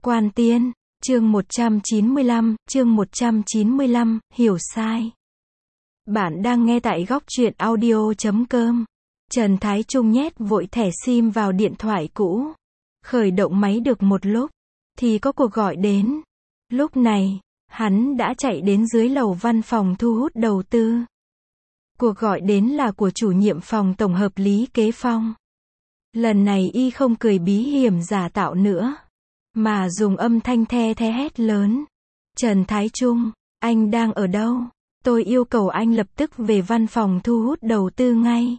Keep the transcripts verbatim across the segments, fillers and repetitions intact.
Quan Tiên, chương một trăm chín mươi lăm, chương một trăm chín mươi lăm, hiểu sai. Bạn đang nghe tại góc truyện audio chấm com. Trần Thái Trung nhét vội thẻ sim vào điện thoại cũ. Khởi động máy được một lúc, thì có cuộc gọi đến. Lúc này, hắn đã chạy đến dưới lầu văn phòng thu hút đầu tư. Cuộc gọi đến là của chủ nhiệm phòng tổng hợp Lý Kế Phong. Lần này y không cười bí hiểm giả tạo nữa, mà dùng âm thanh the the hét lớn. Trần Thái Trung, anh đang ở đâu? Tôi yêu cầu anh lập tức về văn phòng thu hút đầu tư ngay.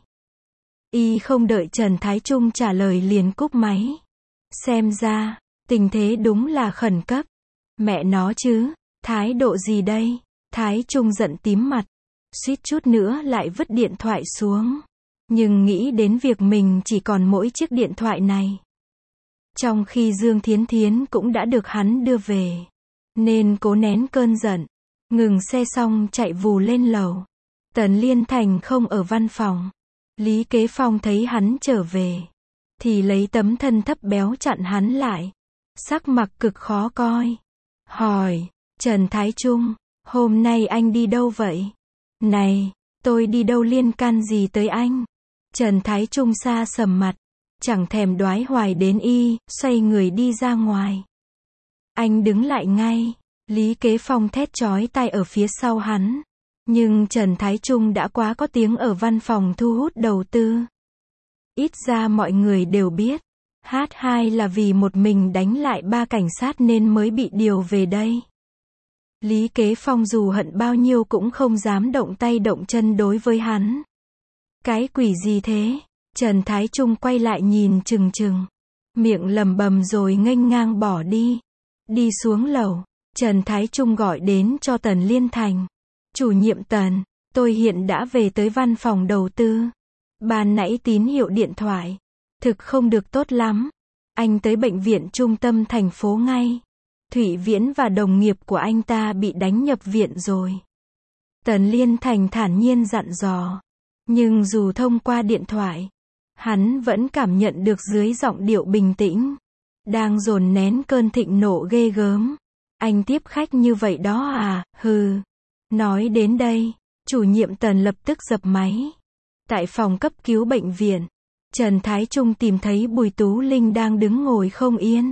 Y không đợi Trần Thái Trung trả lời liền cúp máy. Xem ra, tình thế đúng là khẩn cấp. Mẹ nó chứ, thái độ gì đây? Thái Trung giận tím mặt, suýt chút nữa lại vứt điện thoại xuống. Nhưng nghĩ đến việc mình chỉ còn mỗi chiếc điện thoại này. Trong khi Dương Thiến Thiến cũng đã được hắn đưa về, nên cố nén cơn giận, ngừng xe xong chạy vù lên lầu. Tần Liên Thành không ở văn phòng. Lý Kế Phong thấy hắn trở về, thì lấy tấm thân thấp béo chặn hắn lại. Sắc mặt cực khó coi. Hỏi, Trần Thái Trung, hôm nay anh đi đâu vậy? Này, tôi đi đâu liên can gì tới anh? Trần Thái Trung xa sầm mặt, chẳng thèm đoái hoài đến y, xoay người đi ra ngoài. Anh đứng lại ngay. Lý Kế Phong thét chói tai ở phía sau hắn. Nhưng Trần Thái Trung đã quá có tiếng ở văn phòng thu hút đầu tư. Ít ra mọi người đều biết, hát hai là vì một mình đánh lại ba cảnh sát nên mới bị điều về đây. Lý Kế Phong dù hận bao nhiêu cũng không dám động tay động chân đối với hắn. Cái quỷ gì thế? Trần Thái Trung quay lại nhìn chừng chừng, miệng lầm bầm rồi nghênh ngang bỏ đi. Đi xuống lầu, Trần Thái Trung gọi đến cho Tần Liên Thành. Chủ nhiệm Tần, tôi hiện đã về tới văn phòng đầu tư. Ban nãy tín hiệu điện thoại thực không được tốt lắm. Anh tới bệnh viện trung tâm thành phố ngay. Thủy Viễn và đồng nghiệp của anh ta bị đánh nhập viện rồi. Tần Liên Thành thản nhiên dặn dò. Nhưng dù thông qua điện thoại, hắn vẫn cảm nhận được dưới giọng điệu bình tĩnh, đang dồn nén cơn thịnh nộ ghê gớm. Anh tiếp khách như vậy đó à, hừ. Nói đến đây, chủ nhiệm Tần lập tức dập máy. Tại phòng cấp cứu bệnh viện, Trần Thái Trung tìm thấy Bùi Tú Linh đang đứng ngồi không yên.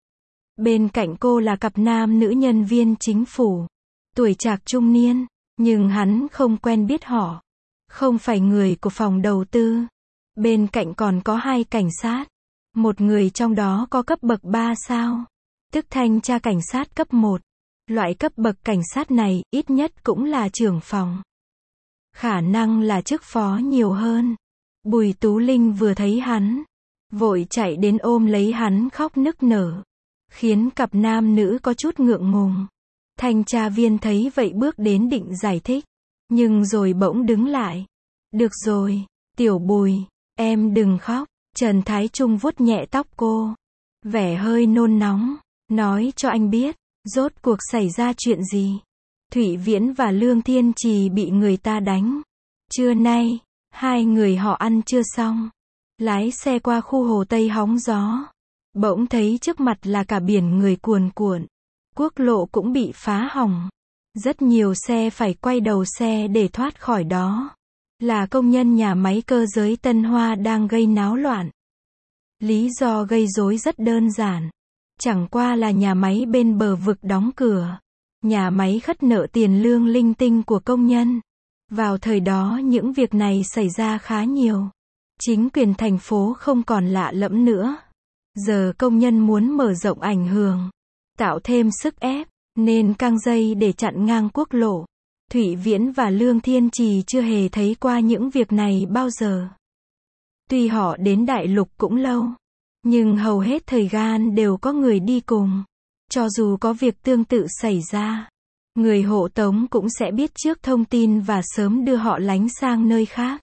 Bên cạnh cô là cặp nam nữ nhân viên chính phủ, tuổi trạc trung niên, nhưng hắn không quen biết họ. Không phải người của phòng đầu tư. Bên cạnh còn có hai cảnh sát. Một người trong đó có cấp bậc ba sao, tức thanh tra cảnh sát cấp một. Loại cấp bậc cảnh sát này, ít nhất cũng là trưởng phòng. Khả năng là chức phó nhiều hơn. Bùi Tú Linh vừa thấy hắn, vội chạy đến ôm lấy hắn khóc nức nở, khiến cặp nam nữ có chút ngượng ngùng. Thanh tra viên thấy vậy bước đến định giải thích, nhưng rồi bỗng đứng lại. Được rồi, tiểu Bùi, em đừng khóc. Trần Thái Trung vuốt nhẹ tóc cô, vẻ hơi nôn nóng, nói cho anh biết, rốt cuộc xảy ra chuyện gì. Thủy Viễn và Lương Thiên Trì bị người ta đánh. Trưa nay, hai người họ ăn trưa xong, lái xe qua khu Hồ Tây hóng gió. Bỗng thấy trước mặt là cả biển người cuồn cuộn. Quốc lộ cũng bị phá hỏng. Rất nhiều xe phải quay đầu xe để thoát khỏi đó. Là công nhân nhà máy cơ giới Tân Hoa đang gây náo loạn. Lý do gây rối rất đơn giản. Chẳng qua là nhà máy bên bờ vực đóng cửa. Nhà máy khất nợ tiền lương linh tinh của công nhân. Vào thời đó những việc này xảy ra khá nhiều. Chính quyền thành phố không còn lạ lẫm nữa. Giờ công nhân muốn mở rộng ảnh hưởng, tạo thêm sức ép, nên căng dây để chặn ngang quốc lộ. Thủy Viễn và Lương Thiên Trì chưa hề thấy qua những việc này bao giờ. Tuy họ đến đại lục cũng lâu, nhưng hầu hết thời gian đều có người đi cùng. Cho dù có việc tương tự xảy ra, người hộ tống cũng sẽ biết trước thông tin và sớm đưa họ lánh sang nơi khác.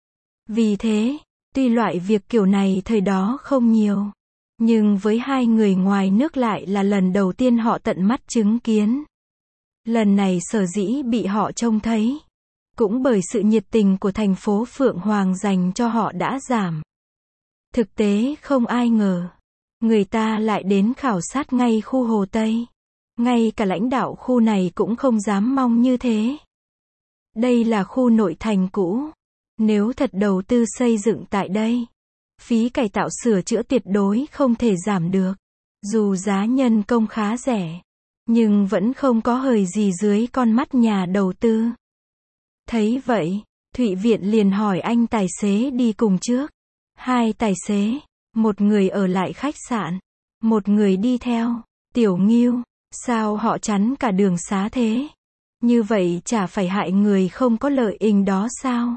Vì thế, tuy loại việc kiểu này thời đó không nhiều, nhưng với hai người ngoài nước lại là lần đầu tiên họ tận mắt chứng kiến. Lần này sở dĩ bị họ trông thấy, cũng bởi sự nhiệt tình của thành phố Phượng Hoàng dành cho họ đã giảm. Thực tế không ai ngờ, người ta lại đến khảo sát ngay khu Hồ Tây. Ngay cả lãnh đạo khu này cũng không dám mong như thế. Đây là khu nội thành cũ. Nếu thật đầu tư xây dựng tại đây, phí cải tạo sửa chữa tuyệt đối không thể giảm được. Dù giá nhân công khá rẻ, nhưng vẫn không có hời gì dưới con mắt nhà đầu tư. Thấy vậy, Thụy Viện liền hỏi anh tài xế đi cùng trước. Hai tài xế, một người ở lại khách sạn, một người đi theo. Tiểu Ngưu, sao họ chắn cả đường xá thế? Như vậy chả phải hại người không có lợi ích đó sao?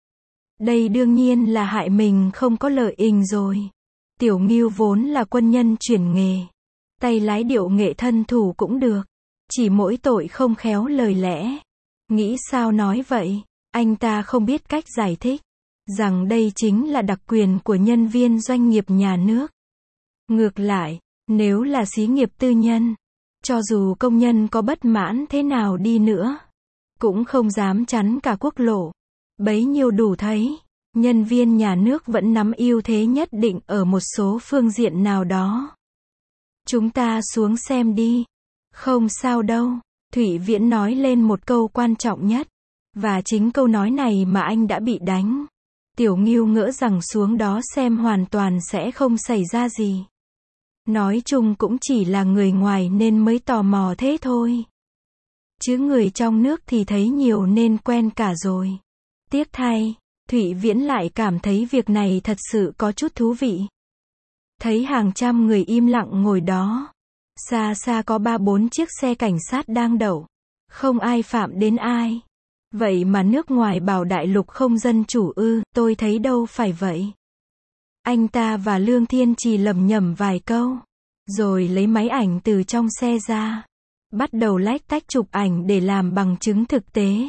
Đây đương nhiên là hại mình không có lợi ích rồi. Tiểu Ngưu vốn là quân nhân chuyển nghề. Tay lái điệu nghệ thân thủ cũng được. Chỉ mỗi tội không khéo lời lẽ. Nghĩ sao nói vậy? Anh ta không biết cách giải thích. Rằng đây chính là đặc quyền của nhân viên doanh nghiệp nhà nước. Ngược lại, nếu là xí nghiệp tư nhân, cho dù công nhân có bất mãn thế nào đi nữa, cũng không dám chắn cả quốc lộ. Bấy nhiêu đủ thấy, nhân viên nhà nước vẫn nắm ưu thế nhất định ở một số phương diện nào đó. Chúng ta xuống xem đi. Không sao đâu. Thụy Viễn nói lên một câu quan trọng nhất. Và chính câu nói này mà anh đã bị đánh. Tiểu Ngưu ngỡ rằng xuống đó xem hoàn toàn sẽ không xảy ra gì. Nói chung cũng chỉ là người ngoài nên mới tò mò thế thôi. Chứ người trong nước thì thấy nhiều nên quen cả rồi. Tiếc thay, Thụy Viễn lại cảm thấy việc này thật sự có chút thú vị. Thấy hàng trăm người im lặng ngồi đó. Xa xa có ba bốn chiếc xe cảnh sát đang đậu. Không ai phạm đến ai. Vậy mà nước ngoài bảo đại lục không dân chủ ư, tôi thấy đâu phải vậy. Anh ta và Lương Thiên Trì lầm nhầm vài câu. Rồi lấy máy ảnh từ trong xe ra. Bắt đầu lách tách chụp ảnh để làm bằng chứng thực tế.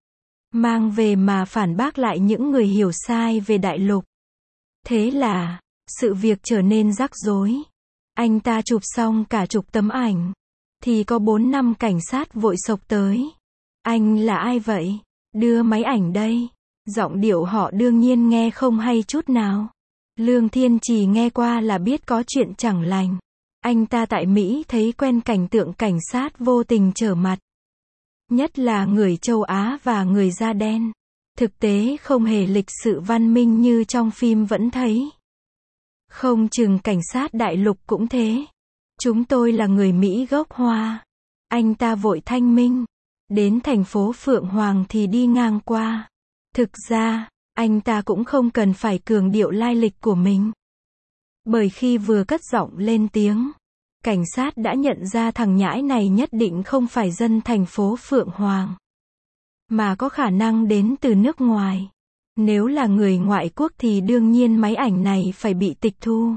Mang về mà phản bác lại những người hiểu sai về đại lục. Thế là, sự việc trở nên rắc rối. Anh ta chụp xong cả chục tấm ảnh. Thì có bốn năm cảnh sát vội xộc tới. Anh là ai vậy? Đưa máy ảnh đây. Giọng điệu họ đương nhiên nghe không hay chút nào. Lương Thiên Trì nghe qua là biết có chuyện chẳng lành. Anh ta tại Mỹ thấy quen cảnh tượng cảnh sát vô tình trở mặt. Nhất là người châu Á và người da đen. Thực tế không hề lịch sự văn minh như trong phim vẫn thấy. Không chừng cảnh sát đại lục cũng thế. Chúng tôi là người Mỹ gốc Hoa. Anh ta vội thanh minh. Đến thành phố Phượng Hoàng thì đi ngang qua. Thực ra, anh ta cũng không cần phải cường điệu lai lịch của mình. Bởi khi vừa cất giọng lên tiếng, cảnh sát đã nhận ra thằng nhãi này nhất định không phải dân thành phố Phượng Hoàng, mà có khả năng đến từ nước ngoài. Nếu là người ngoại quốc thì đương nhiên máy ảnh này phải bị tịch thu.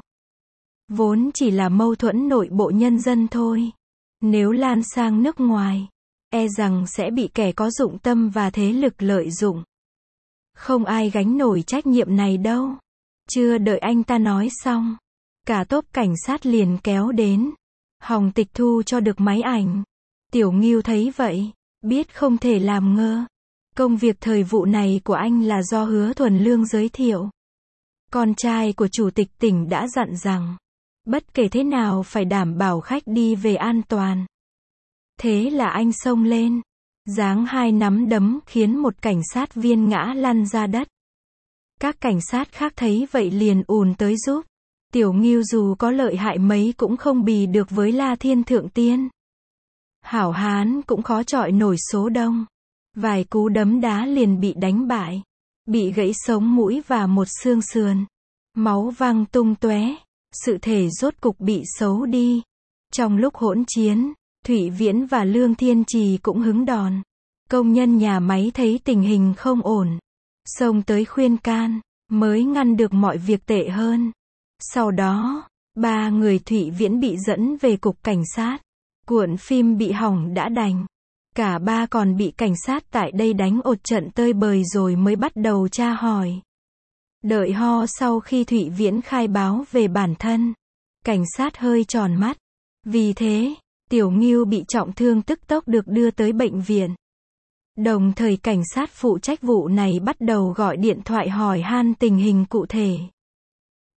Vốn chỉ là mâu thuẫn nội bộ nhân dân thôi. Nếu lan sang nước ngoài, e rằng sẽ bị kẻ có dụng tâm và thế lực lợi dụng. Không ai gánh nổi trách nhiệm này đâu. Chưa đợi anh ta nói xong, cả tốp cảnh sát liền kéo đến, hòng tịch thu cho được máy ảnh. Tiểu Ngưu thấy vậy, biết không thể làm ngơ. Công việc thời vụ này của anh là do Hứa Thuần Lương giới thiệu. Con trai của chủ tịch tỉnh đã dặn rằng, bất kể thế nào phải đảm bảo khách đi về an toàn. Thế là anh xông lên, giáng hai nắm đấm khiến một cảnh sát viên ngã lăn ra đất. Các cảnh sát khác thấy vậy liền ùn tới giúp. Tiểu Ngưu dù có lợi hại mấy cũng không bì được với La Thiên Thượng Tiên. Hảo Hán cũng khó chọi nổi số đông. Vài cú đấm đá liền bị đánh bại. Bị gãy sống mũi và một xương sườn. Máu văng tung tóe. Sự thể rốt cục bị xấu đi. Trong lúc hỗn chiến, Thụy Viễn và Lương Thiên Trì cũng hứng đòn. Công nhân nhà máy thấy tình hình không ổn, xông tới khuyên can, mới ngăn được mọi việc tệ hơn. Sau đó, ba người Thụy Viễn bị dẫn về cục cảnh sát. Cuộn phim bị hỏng đã đành. Cả ba còn bị cảnh sát tại đây đánh ột trận tơi bời rồi mới bắt đầu tra hỏi. Đợi ho sau khi Thụy Viễn khai báo về bản thân, cảnh sát hơi tròn mắt. Vì thế, Tiểu Ngưu bị trọng thương tức tốc được đưa tới bệnh viện. Đồng thời cảnh sát phụ trách vụ này bắt đầu gọi điện thoại hỏi han tình hình cụ thể.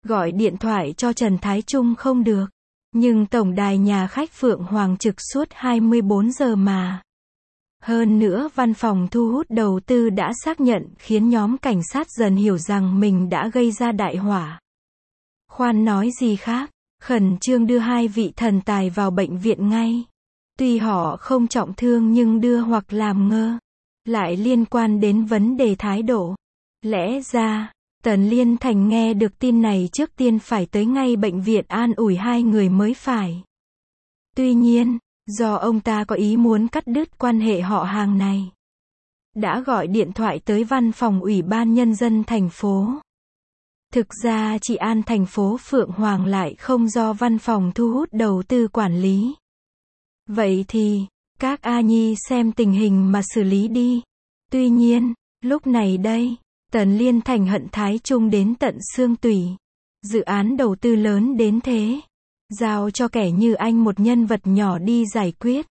Gọi điện thoại cho Trần Thái Trung không được. Nhưng tổng đài nhà khách Phượng Hoàng trực suốt hai mươi bốn giờ mà. Hơn nữa văn phòng thu hút đầu tư đã xác nhận khiến nhóm cảnh sát dần hiểu rằng mình đã gây ra đại họa. Khoan nói gì khác, khẩn trương đưa hai vị thần tài vào bệnh viện ngay. Tuy họ không trọng thương nhưng đưa hoặc làm ngơ, lại liên quan đến vấn đề thái độ. Lẽ ra, Tần Liên Thành nghe được tin này trước tiên phải tới ngay bệnh viện an ủi hai người mới phải. Tuy nhiên, do ông ta có ý muốn cắt đứt quan hệ họ hàng này, đã gọi điện thoại tới văn phòng Ủy ban Nhân dân thành phố. Thực ra chị An thành phố Phượng Hoàng lại không do văn phòng thu hút đầu tư quản lý. Vậy thì, các A Nhi xem tình hình mà xử lý đi. Tuy nhiên, lúc này đây, Tần Liên Thành hận Thái Trung đến tận xương tủy. Dự án đầu tư lớn đến thế, giao cho kẻ như anh một nhân vật nhỏ đi giải quyết.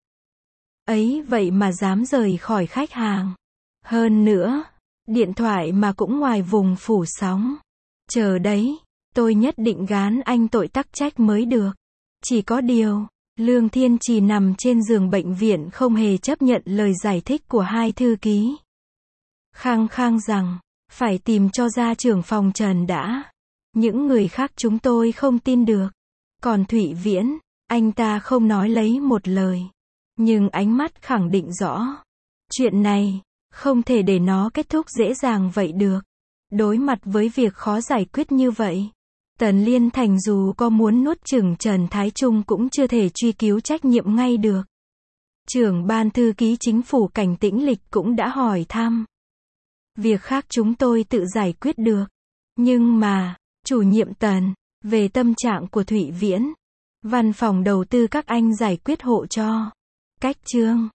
Ấy vậy mà dám rời khỏi khách hàng. Hơn nữa, điện thoại mà cũng ngoài vùng phủ sóng. Chờ đấy, tôi nhất định gán anh tội tắc trách mới được. Chỉ có điều, Lương Thiên Trì nằm trên giường bệnh viện không hề chấp nhận lời giải thích của hai thư ký. Khăng khăng rằng, phải tìm cho ra trưởng phòng Trần đã. Những người khác chúng tôi không tin được. Còn Thụy Viễn, anh ta không nói lấy một lời. Nhưng ánh mắt khẳng định rõ. Chuyện này, không thể để nó kết thúc dễ dàng vậy được. Đối mặt với việc khó giải quyết như vậy, Tần Liên Thành dù có muốn nuốt chửng Trần Thái Trung cũng chưa thể truy cứu trách nhiệm ngay được. Trưởng ban thư ký chính phủ Cảnh Tĩnh Lịch cũng đã hỏi thăm. Việc khác chúng tôi tự giải quyết được. Nhưng mà, chủ nhiệm Tần, về tâm trạng của Thụy Viễn, văn phòng đầu tư các anh giải quyết hộ cho. Cách chương